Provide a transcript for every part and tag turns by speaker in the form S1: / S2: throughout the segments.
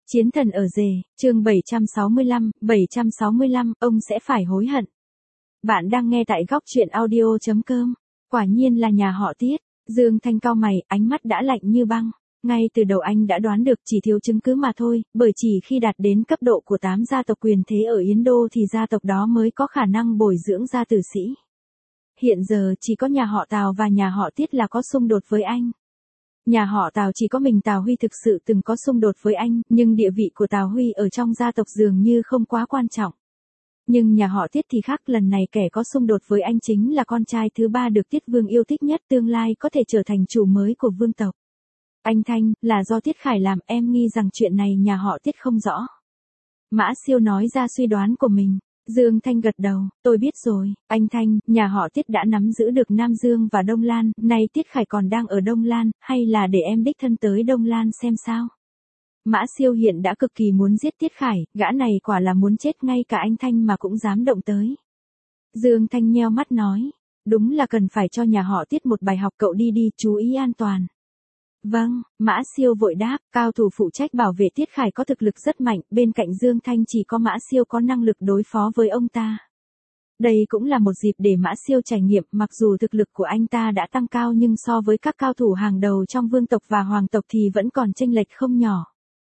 S1: Chiến thần ở rể, chương 765, ông sẽ phải hối hận. Bạn đang nghe tại góc truyện audio.com. Quả nhiên là nhà họ Tiết. Dương Thanh cau mày, ánh mắt đã lạnh như băng. Ngay từ đầu anh đã đoán được, chỉ thiếu chứng cứ mà thôi, bởi chỉ khi đạt đến cấp độ của 8 gia tộc quyền thế ở Yến Đô thì gia tộc đó mới có khả năng bồi dưỡng ra tử sĩ. Hiện giờ chỉ có nhà họ Tào và nhà họ Tiết là có xung đột với anh. Nhà họ Tào chỉ có mình Tào Huy thực sự từng có xung đột với anh, nhưng địa vị của Tào Huy ở trong gia tộc dường như không quá quan trọng. Nhưng nhà họ Tiết thì khác, lần này kẻ có xung đột với anh chính là con trai thứ ba được Tiết Vương yêu thích nhất, tương lai có thể trở thành chủ mới của vương tộc. Anh Thanh, là do Tiết Khải làm, em nghi rằng chuyện này nhà họ Tiết không rõ. Mã Siêu nói ra suy đoán của mình. Dương Thanh gật đầu, tôi biết rồi, anh Thanh, nhà họ Tiết đã nắm giữ được Nam Dương và Đông Lan, nay Tiết Khải còn đang ở Đông Lan, hay là để em đích thân tới Đông Lan xem sao? Mã Siêu hiện đã cực kỳ muốn giết Tiết Khải, gã này quả là muốn chết, ngay cả anh Thanh mà cũng dám động tới. Dương Thanh nheo mắt nói, đúng là cần phải cho nhà họ Tiết một bài học, cậu đi đi, chú ý an toàn. Vâng, Mã Siêu vội đáp, cao thủ phụ trách bảo vệ Tiết Khải có thực lực rất mạnh, bên cạnh Dương Thanh chỉ có Mã Siêu có năng lực đối phó với ông ta. Đây cũng là một dịp để Mã Siêu trải nghiệm, mặc dù thực lực của anh ta đã tăng cao nhưng so với các cao thủ hàng đầu trong vương tộc và hoàng tộc thì vẫn còn chênh lệch không nhỏ.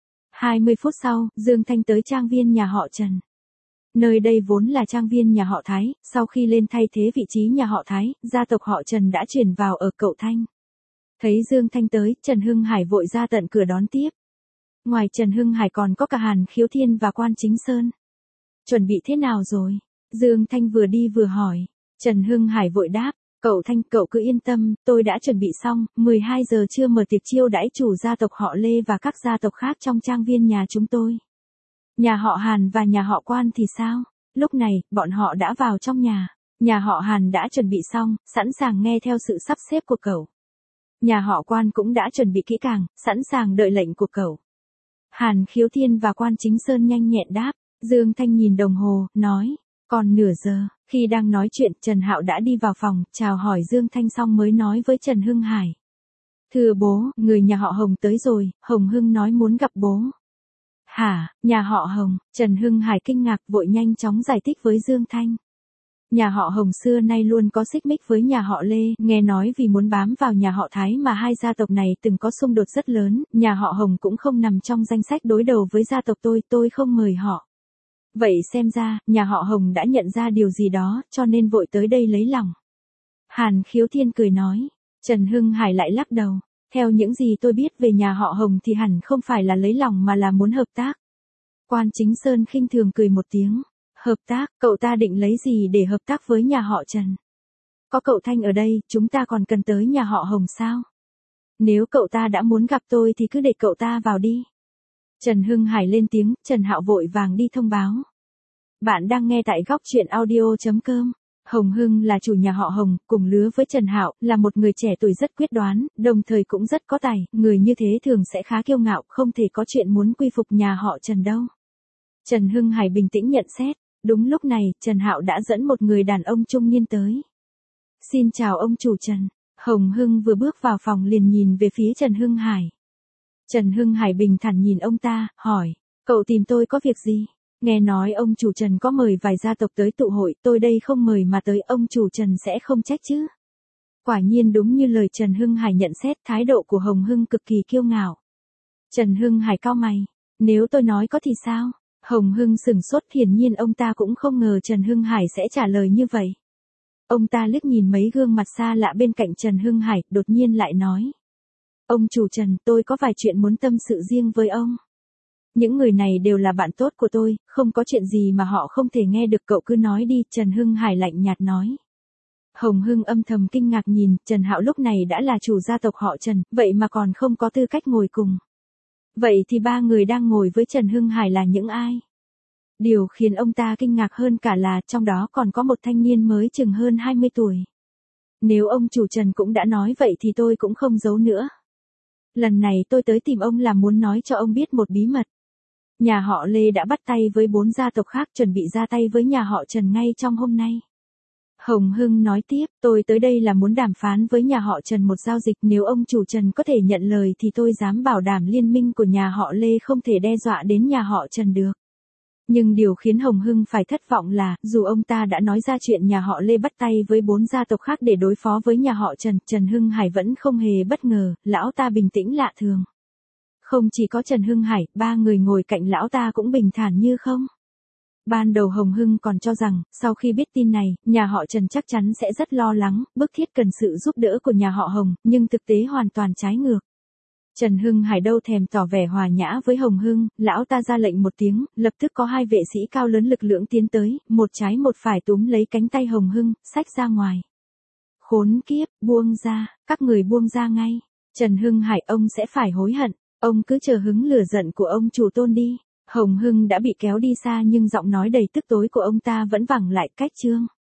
S1: 20 phút sau, Dương Thanh tới trang viên nhà họ Trần. Nơi đây vốn là trang viên nhà họ Thái, sau khi lên thay thế vị trí nhà họ Thái, gia tộc họ Trần đã chuyển vào ở cậu Thanh. Thấy Dương Thanh tới, Trần Hưng Hải vội ra tận cửa đón tiếp. Ngoài Trần Hưng Hải còn có cả Hàn Khiếu Thiên và Quan Chính Sơn. Chuẩn bị thế nào rồi? Dương Thanh vừa đi vừa hỏi. Trần Hưng Hải vội đáp, cậu Thanh, cậu cứ yên tâm, tôi đã chuẩn bị xong, 12 giờ trưa mở tiệc chiêu đãi chủ gia tộc họ Lê và các gia tộc khác trong trang viên nhà chúng tôi. Nhà họ Hàn và nhà họ Quan thì sao? Lúc này, bọn họ đã vào trong nhà. Nhà họ Hàn đã chuẩn bị xong, sẵn sàng nghe theo sự sắp xếp của cậu. Nhà họ Quan cũng đã chuẩn bị kỹ càng, sẵn sàng đợi lệnh của cậu. Hàn Khiếu Thiên và Quan Chính Sơn nhanh nhẹn đáp. Dương Thanh nhìn đồng hồ, nói, còn nửa giờ. Khi đang nói chuyện, Trần Hạo đã đi vào phòng, chào hỏi Dương Thanh xong mới nói với Trần Hưng Hải. Thưa bố, người nhà họ Hồng tới rồi, Hồng Hưng nói muốn gặp bố. Hả, nhà họ Hồng? Trần Hưng Hải kinh ngạc, vội nhanh chóng giải thích với Dương Thanh. Nhà họ Hồng xưa nay luôn có xích mích với nhà họ Lê, nghe nói vì muốn bám vào nhà họ Thái mà hai gia tộc này từng có xung đột rất lớn, nhà họ Hồng cũng không nằm trong danh sách đối đầu với gia tộc tôi không mời họ. Vậy xem ra, nhà họ Hồng đã nhận ra điều gì đó, cho nên vội tới đây lấy lòng. Hàn Khiếu Thiên cười nói. Trần Hưng Hải lại lắc đầu. Theo những gì tôi biết về nhà họ Hồng thì hẳn không phải là lấy lòng mà là muốn hợp tác. Quan Chính Sơn khinh thường cười một tiếng. Hợp tác, cậu ta định lấy gì để hợp tác với nhà họ Trần? Có cậu Thanh ở đây, chúng ta còn cần tới nhà họ Hồng sao? Nếu cậu ta đã muốn gặp tôi thì cứ để cậu ta vào đi. Trần Hưng Hải lên tiếng, Trần Hạo vội vàng đi thông báo. Bạn đang nghe tại góc truyện audio.com. Hồng Hưng là chủ nhà họ Hồng, cùng lứa với Trần Hạo, là một người trẻ tuổi rất quyết đoán, đồng thời cũng rất có tài, người như thế thường sẽ khá kiêu ngạo, không thể có chuyện muốn quy phục nhà họ Trần đâu. Trần Hưng Hải bình tĩnh nhận xét. Đúng lúc này, Trần Hạo đã dẫn một người đàn ông trung niên tới. Xin chào ông chủ Trần. Hồng Hưng vừa bước vào phòng liền nhìn về phía Trần Hưng Hải. Trần Hưng Hải bình thản nhìn ông ta, hỏi, cậu tìm tôi có việc gì? Nghe nói ông chủ Trần có mời vài gia tộc tới tụ hội, tôi đây không mời mà tới, ông chủ Trần sẽ không trách chứ? Quả nhiên đúng như lời Trần Hưng Hải nhận xét, thái độ của Hồng Hưng cực kỳ kiêu ngạo. Trần Hưng Hải cau mày, nếu tôi nói có thì sao? Hồng Hưng sửng sốt, hiển nhiên ông ta cũng không ngờ Trần Hưng Hải sẽ trả lời như vậy. Ông ta liếc nhìn mấy gương mặt xa lạ bên cạnh Trần Hưng Hải, đột nhiên lại nói. Ông chủ Trần, tôi có vài chuyện muốn tâm sự riêng với ông. Những người này đều là bạn tốt của tôi, không có chuyện gì mà họ không thể nghe được, cậu cứ nói đi, Trần Hưng Hải lạnh nhạt nói. Hồng Hưng âm thầm kinh ngạc nhìn, Trần Hạo lúc này đã là chủ gia tộc họ Trần, vậy mà còn không có tư cách ngồi cùng. Vậy thì ba người đang ngồi với Trần Hưng Hải là những ai? Điều khiến ông ta kinh ngạc hơn cả là trong đó còn có một thanh niên mới chừng hơn 20 tuổi. Nếu ông chủ Trần cũng đã nói vậy thì tôi cũng không giấu nữa. Lần này tôi tới tìm ông là muốn nói cho ông biết một bí mật. Nhà họ Lê đã bắt tay với 4 gia tộc khác chuẩn bị ra tay với nhà họ Trần ngay trong hôm nay. Hồng Hưng nói tiếp, tôi tới đây là muốn đàm phán với nhà họ Trần một giao dịch, nếu ông chủ Trần có thể nhận lời thì tôi dám bảo đảm liên minh của nhà họ Lê không thể đe dọa đến nhà họ Trần được. Nhưng điều khiến Hồng Hưng phải thất vọng là, dù ông ta đã nói ra chuyện nhà họ Lê bắt tay với 4 gia tộc khác để đối phó với nhà họ Trần, Trần Hưng Hải vẫn không hề bất ngờ, lão ta bình tĩnh lạ thường. Không chỉ có Trần Hưng Hải, 3 người ngồi cạnh lão ta cũng bình thản như không. Ban đầu Hồng Hưng còn cho rằng, sau khi biết tin này, nhà họ Trần chắc chắn sẽ rất lo lắng, bức thiết cần sự giúp đỡ của nhà họ Hồng, nhưng thực tế hoàn toàn trái ngược. Trần Hưng Hải đâu thèm tỏ vẻ hòa nhã với Hồng Hưng, lão ta ra lệnh một tiếng, lập tức có 2 vệ sĩ cao lớn lực lưỡng tiến tới, một trái một phải túm lấy cánh tay Hồng Hưng, xách ra ngoài. Khốn kiếp, buông ra, các người buông ra ngay. Trần Hưng Hải, ông sẽ phải hối hận, ông cứ chờ hứng lửa giận của ông chủ Tôn đi. Hồng Hưng đã bị kéo đi xa nhưng giọng nói đầy tức tối của ông ta vẫn vẳng lại cách Trương.